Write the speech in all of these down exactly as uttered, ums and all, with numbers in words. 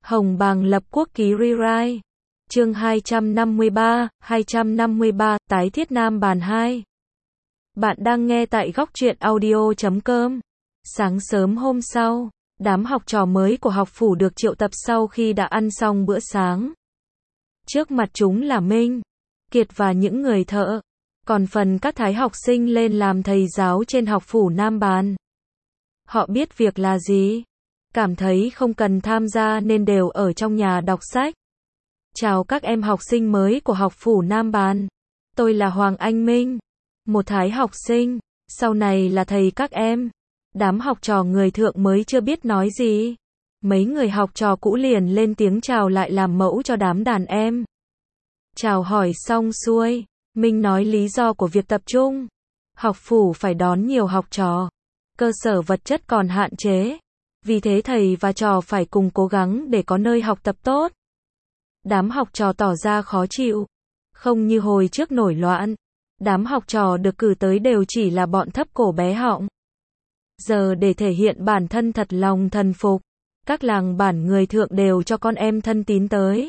Hồng Bàng lập quốc ký rewrite. Chương hai trăm năm mươi ba, hai trăm năm mươi ba, tái thiết Nam bàn hai. Bạn đang nghe tại góc truyện audio chấm com. Sáng sớm hôm sau, đám học trò mới của học phủ được triệu tập sau khi đã ăn xong bữa sáng. Trước mặt chúng là Minh, Kiệt và những người thợ, còn phần các thái học sinh lên làm thầy giáo trên học phủ Nam bàn. Họ biết việc là gì, cảm thấy không cần tham gia nên đều ở trong nhà đọc sách. Chào các em học sinh mới của học phủ Nam bàn. Tôi là Hoàng Anh Minh, một thái học sinh, sau này là thầy các em. Đám học trò người thượng mới chưa biết nói gì. Mấy người học trò cũ liền lên tiếng chào lại làm mẫu cho đám đàn em. Chào hỏi xong xuôi, Minh nói lý do của việc tập trung. Học phủ phải đón nhiều học trò, cơ sở vật chất còn hạn chế. Vì thế thầy và trò phải cùng cố gắng để có nơi học tập tốt. Đám học trò tỏ ra khó chịu. Không như hồi trước nổi loạn. Đám học trò được cử tới đều chỉ là bọn thấp cổ bé họng. Giờ để thể hiện bản thân thật lòng thần phục, các làng bản người thượng đều cho con em thân tín tới.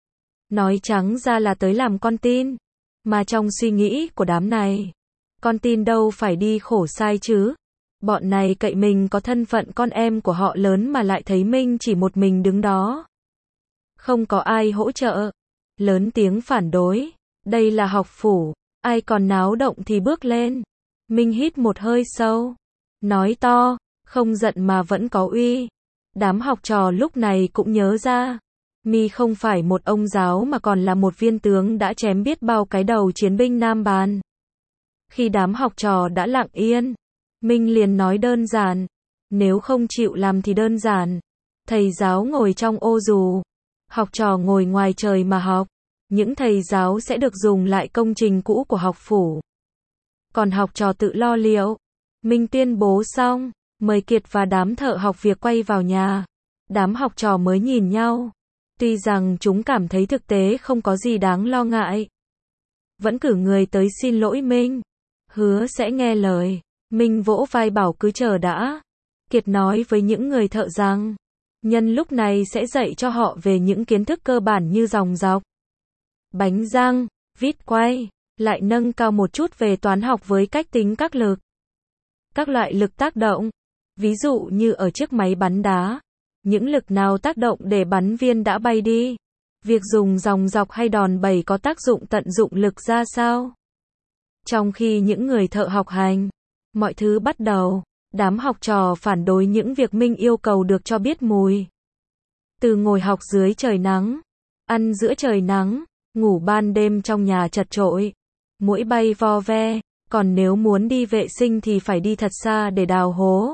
Nói trắng ra là tới làm con tin. Mà trong suy nghĩ của đám này, con tin đâu phải đi khổ sai chứ. Bọn này cậy mình có thân phận con em của họ lớn mà lại thấy Minh chỉ một mình đứng đó. Không có ai hỗ trợ. Lớn tiếng phản đối. Đây là học phủ, ai còn náo động thì bước lên. Minh hít một hơi sâu, nói to, không giận mà vẫn có uy. Đám học trò lúc này cũng nhớ ra, Mi không phải một ông giáo mà còn là một viên tướng đã chém biết bao cái đầu chiến binh Nam bàn. Khi đám học trò đã lặng yên, Minh liền nói đơn giản, nếu không chịu làm thì đơn giản. Thầy giáo ngồi trong ô dù, học trò ngồi ngoài trời mà học. Những thầy giáo sẽ được dùng lại công trình cũ của học phủ. Còn học trò tự lo liệu. Minh tuyên bố xong, mời Kiệt và đám thợ học việc quay vào nhà. Đám học trò mới nhìn nhau. Tuy rằng chúng cảm thấy thực tế không có gì đáng lo ngại, vẫn cử người tới xin lỗi Minh, hứa sẽ nghe lời. Minh vỗ vai bảo cứ chờ đã. Kiệt nói với những người thợ rằng, nhân lúc này sẽ dạy cho họ về những kiến thức cơ bản như dòng dọc, bánh răng, vít quay, lại nâng cao một chút về toán học với cách tính các lực, các loại lực tác động. Ví dụ như ở chiếc máy bắn đá, những lực nào tác động để bắn viên đã bay đi. Việc dùng dòng dọc hay đòn bẩy có tác dụng tận dụng lực ra sao. Trong khi những người thợ học hành, mọi thứ bắt đầu, đám học trò phản đối những việc Minh yêu cầu được cho biết mùi. Từ ngồi học dưới trời nắng, ăn giữa trời nắng, ngủ ban đêm trong nhà chật chội, muỗi bay vo ve, còn nếu muốn đi vệ sinh thì phải đi thật xa để đào hố.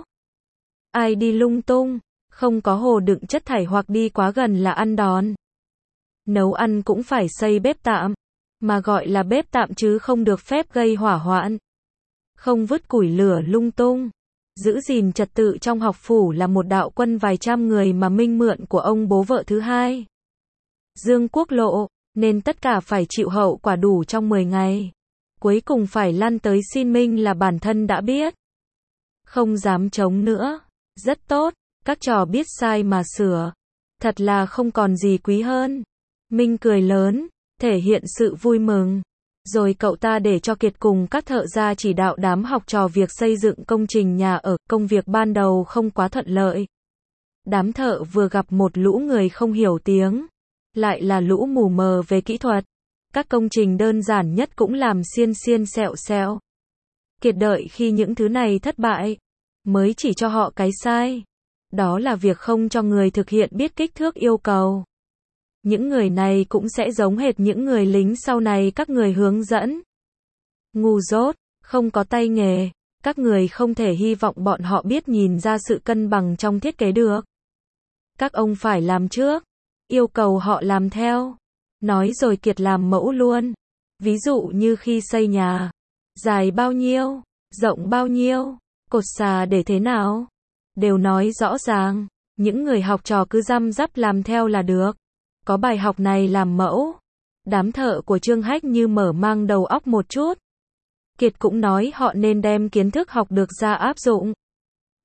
Ai đi lung tung, không có hồ đựng chất thải hoặc đi quá gần là ăn đòn. Nấu ăn cũng phải xây bếp tạm, mà gọi là bếp tạm chứ không được phép gây hỏa hoạn. Không vứt củi lửa lung tung. Giữ gìn trật tự trong học phủ là một đạo quân vài trăm người mà Minh mượn của ông bố vợ thứ hai, Dương Quốc Lộ, nên tất cả phải chịu hậu quả đủ trong mười ngày. Cuối cùng phải lăn tới xin Minh là bản thân đã biết. Không dám chống nữa. Rất tốt, các trò biết sai mà sửa. Thật là không còn gì quý hơn. Minh cười lớn, thể hiện sự vui mừng. Rồi cậu ta để cho Kiệt cùng các thợ gia chỉ đạo đám học trò việc xây dựng công trình nhà ở. Công việc ban đầu không quá thuận lợi. Đám thợ vừa gặp một lũ người không hiểu tiếng, lại là lũ mù mờ về kỹ thuật. Các công trình đơn giản nhất cũng làm xiên xiên xẹo xẹo. Kiệt đợi khi những thứ này thất bại, mới chỉ cho họ cái sai. Đó là việc không cho người thực hiện biết kích thước yêu cầu. Những người này cũng sẽ giống hệt những người lính sau này các người hướng dẫn. Ngu dốt, không có tay nghề, các người không thể hy vọng bọn họ biết nhìn ra sự cân bằng trong thiết kế được. Các ông phải làm trước, yêu cầu họ làm theo. Nói rồi Kiệt làm mẫu luôn. Ví dụ như khi xây nhà, dài bao nhiêu, rộng bao nhiêu, cột xà để thế nào, đều nói rõ ràng. Những người học trò cứ răm rắp làm theo là được. Có bài học này làm mẫu, đám thợ của Trương Hách như mở mang đầu óc một chút. Kiệt cũng nói họ nên đem kiến thức học được ra áp dụng.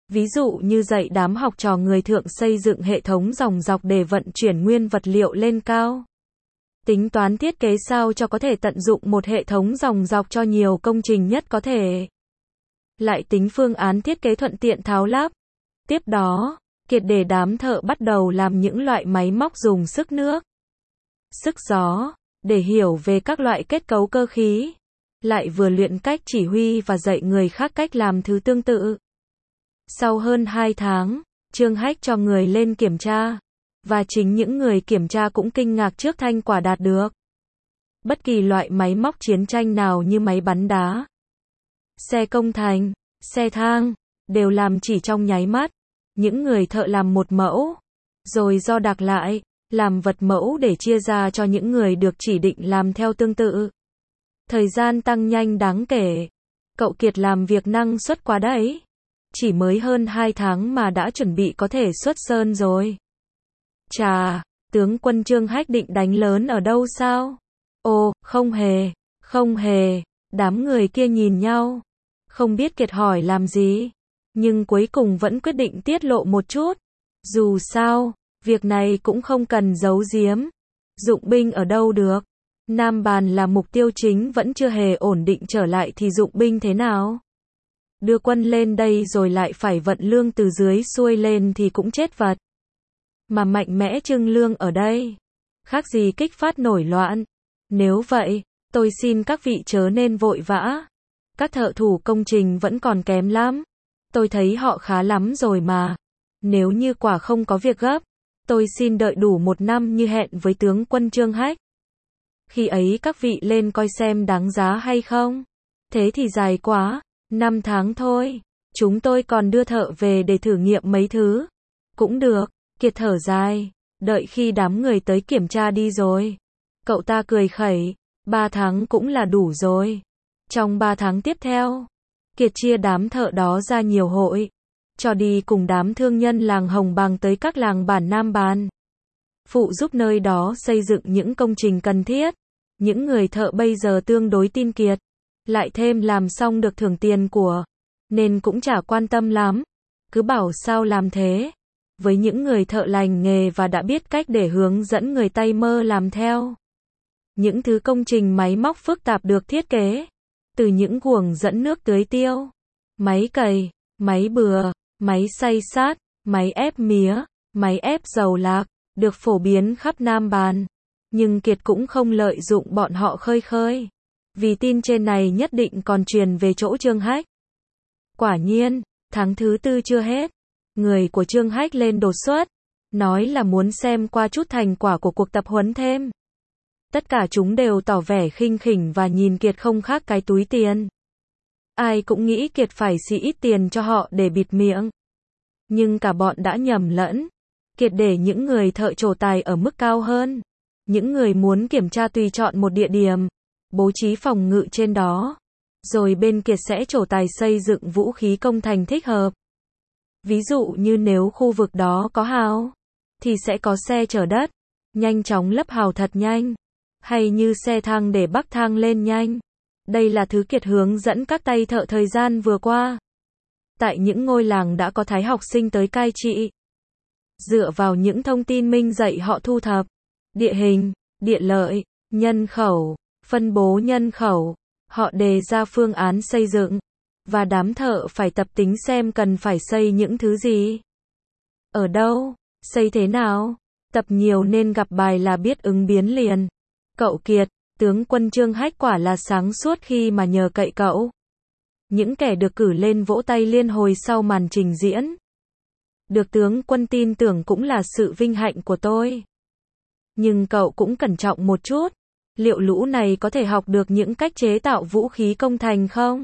Ví dụ như dạy đám học trò người thượng xây dựng hệ thống dòng dọc để vận chuyển nguyên vật liệu lên cao. Tính toán thiết kế sao cho có thể tận dụng một hệ thống dòng dọc cho nhiều công trình nhất có thể. Lại tính phương án thiết kế thuận tiện tháo lắp. Tiếp đó, Kiệt để đám thợ bắt đầu làm những loại máy móc dùng sức nước, sức gió, để hiểu về các loại kết cấu cơ khí. Lại vừa luyện cách chỉ huy và dạy người khác cách làm thứ tương tự. Sau hơn hai tháng, Trương Hách cho người lên kiểm tra. Và chính những người kiểm tra cũng kinh ngạc trước thành quả đạt được. Bất kỳ loại máy móc chiến tranh nào như máy bắn đá, xe công thành, xe thang, đều làm chỉ trong nháy mắt. Những người thợ làm một mẫu, rồi đo đạc lại, làm vật mẫu để chia ra cho những người được chỉ định làm theo tương tự. Thời gian tăng nhanh đáng kể. Cậu Kiệt làm việc năng suất quá đấy. Chỉ mới hơn hai tháng mà đã chuẩn bị có thể xuất sơn rồi. Chà, tướng quân Trương Hách định đánh lớn ở đâu sao? Ồ, không hề, không hề. Đám người kia nhìn nhau, không biết Kiệt hỏi làm gì, nhưng cuối cùng vẫn quyết định tiết lộ một chút. Dù sao, việc này cũng không cần giấu giếm. Dụng binh ở đâu được? Nam Bàn là mục tiêu chính vẫn chưa hề ổn định trở lại thì dụng binh thế nào? Đưa quân lên đây rồi lại phải vận lương từ dưới xuôi lên thì cũng chết vật. Mà mạnh mẽ trưng lương ở đây, khác gì kích phát nổi loạn. Nếu vậy, tôi xin các vị chớ nên vội vã. Các thợ thủ công trình vẫn còn kém lắm. Tôi thấy họ khá lắm rồi mà. Nếu như quả không có việc gấp, tôi xin đợi đủ một năm như hẹn với tướng quân Trương Hách. Khi ấy các vị lên coi xem đáng giá hay không. Thế thì dài quá, năm tháng thôi. Chúng tôi còn đưa thợ về để thử nghiệm mấy thứ. Cũng được, Kiệt thở dài. Đợi khi đám người tới kiểm tra đi rồi. Cậu ta cười khẩy, ba tháng cũng là đủ rồi. Trong ba tháng tiếp theo, Kiệt chia đám thợ đó ra nhiều hội, cho đi cùng đám thương nhân làng Hồng Bàng tới các làng bản Nam Bàn, phụ giúp nơi đó xây dựng những công trình cần thiết. Những người thợ bây giờ tương đối tin Kiệt, lại thêm làm xong được thưởng tiền của, nên cũng chả quan tâm lắm, cứ bảo sao làm thế. Với những người thợ lành nghề và đã biết cách để hướng dẫn người tay mơ làm theo. Những thứ công trình máy móc phức tạp được thiết kế, từ những guồng dẫn nước tưới tiêu, máy cày, máy bừa, máy xay sát, máy ép mía, máy ép dầu lạc, được phổ biến khắp Nam Bàn. Nhưng Kiệt cũng không lợi dụng bọn họ khơi khơi, vì tin trên này nhất định còn truyền về chỗ Trương Hách. Quả nhiên, tháng thứ tư chưa hết, người của Trương Hách lên đột xuất, nói là muốn xem qua chút thành quả của cuộc tập huấn thêm. Tất cả chúng đều tỏ vẻ khinh khỉnh và nhìn Kiệt không khác cái túi tiền. Ai cũng nghĩ Kiệt phải xì ít tiền cho họ để bịt miệng. Nhưng cả bọn đã nhầm lẫn. Kiệt để những người thợ trổ tài ở mức cao hơn. Những người muốn kiểm tra tùy chọn một địa điểm, bố trí phòng ngự trên đó. Rồi bên Kiệt sẽ trổ tài xây dựng vũ khí công thành thích hợp. Ví dụ như nếu khu vực đó có hào, thì sẽ có xe chở đất, nhanh chóng lấp hào thật nhanh. Hay như xe thang để bắc thang lên nhanh. Đây là thứ Kiệt hướng dẫn các tay thợ thời gian vừa qua. Tại những ngôi làng đã có thái học sinh tới cai trị. Dựa vào những thông tin Minh dạy họ thu thập, địa hình, địa lợi, nhân khẩu, phân bố nhân khẩu, họ đề ra phương án xây dựng. Và đám thợ phải tập tính xem cần phải xây những thứ gì. Ở đâu, xây thế nào. Tập nhiều nên gặp bài là biết ứng biến liền. Cậu Kiệt, tướng quân Trương Hách quả là sáng suốt khi mà nhờ cậy cậu. Những kẻ được cử lên vỗ tay liên hồi sau màn trình diễn. Được tướng quân tin tưởng cũng là sự vinh hạnh của tôi. Nhưng cậu cũng cẩn trọng một chút. Liệu lũ này có thể học được những cách chế tạo vũ khí công thành không?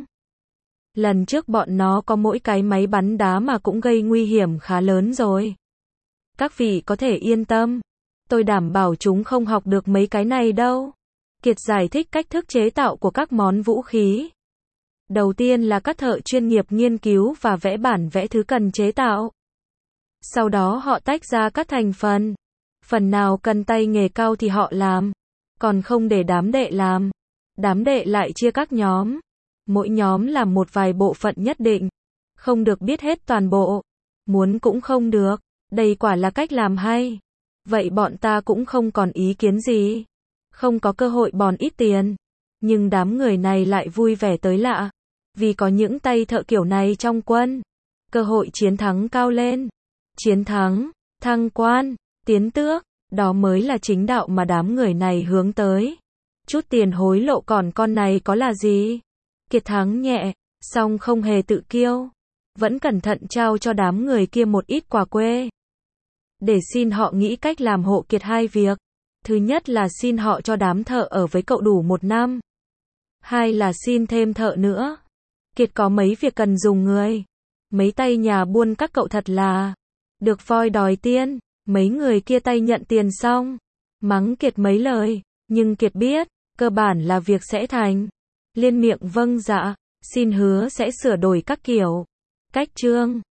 Lần trước bọn nó có mỗi cái máy bắn đá mà cũng gây nguy hiểm khá lớn rồi. Các vị có thể yên tâm. Tôi đảm bảo chúng không học được mấy cái này đâu. Kiệt giải thích cách thức chế tạo của các món vũ khí. Đầu tiên là các thợ chuyên nghiệp nghiên cứu và vẽ bản vẽ thứ cần chế tạo. Sau đó họ tách ra các thành phần. Phần nào cần tay nghề cao thì họ làm. Còn không để đám đệ làm. Đám đệ lại chia các nhóm. Mỗi nhóm làm một vài bộ phận nhất định. Không được biết hết toàn bộ. Muốn cũng không được. Đây quả là cách làm hay. Vậy bọn ta cũng không còn ý kiến gì. Không có cơ hội bòn ít tiền. Nhưng đám người này lại vui vẻ tới lạ. Vì có những tay thợ kiểu này trong quân. Cơ hội chiến thắng cao lên. Chiến thắng, thăng quan, tiến tước. Đó mới là chính đạo mà đám người này hướng tới. Chút tiền hối lộ còn con này có là gì? Kiệt thắng nhẹ, song không hề tự kiêu. Vẫn cẩn thận trao cho đám người kia một ít quà quê. Để xin họ nghĩ cách làm hộ Kiệt hai việc. Thứ nhất là xin họ cho đám thợ ở với cậu đủ một năm. Hai là xin thêm thợ nữa. Kiệt có mấy việc cần dùng người. Mấy tay nhà buôn các cậu thật là được voi đòi tiên. Mấy người kia tay nhận tiền xong. Mắng Kiệt mấy lời. Nhưng Kiệt biết, cơ bản là việc sẽ thành. Liên miệng vâng dạ, xin hứa sẽ sửa đổi các kiểu. Cách chương